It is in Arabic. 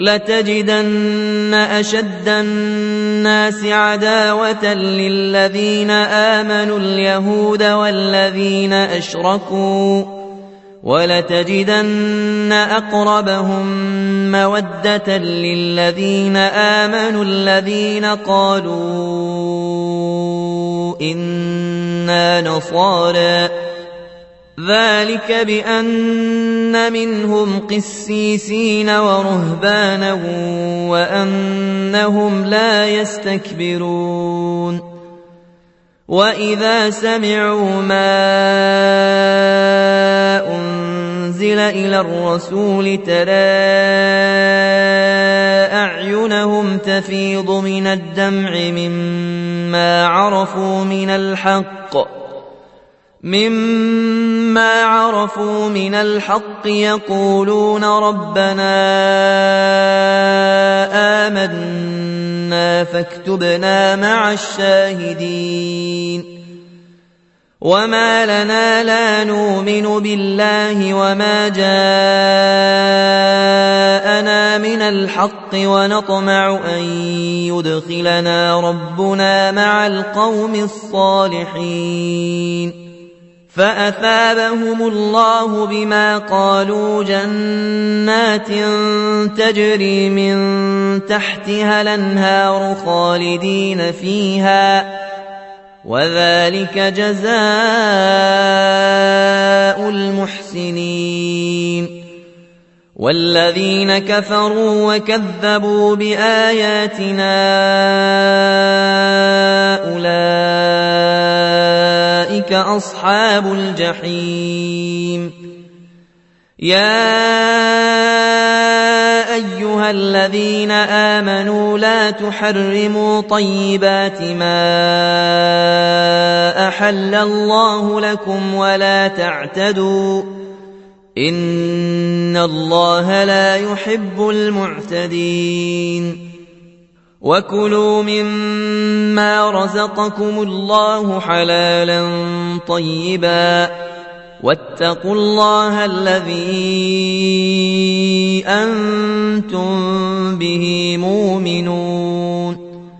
لتجدن أشد الناس عداوة للذين آمنوا اليهود والذين أشركوا ولتجدن أقربهم مودة للذين آمنوا الذين قالوا إنا نصارى ذلك بأن منهم قسيسين ورهبانا وأنهم لا يستكبرون وإذا سمعوا ما أنزل إلى الرسول ترى أعينهم تفيض من الدمع مما عرفوا من الحق يقولون ربنا آمنا فاكتبنا مع الشاهدين وما لنا لا نؤمن بالله وما جاءنا من الحق ونطمع أن يدخلنا ربنا مع القوم الصالحين فأثابهم الله بما قالوا جنات تجري من تحتها الأنهار خالدين فيها وذلك جزاء المحسنين والذين كفروا وكذبوا بآياتنا أولئك أصحاب الجحيم يا أيها الذين آمنوا لا تحرموا طيبات ما أحل الله لكم ولا تعتدوا إن الله لا يحب المعتدين وكلوا مما رزقكم الله حلالا طيبا واتقوا الله الذي أنتم به مؤمنون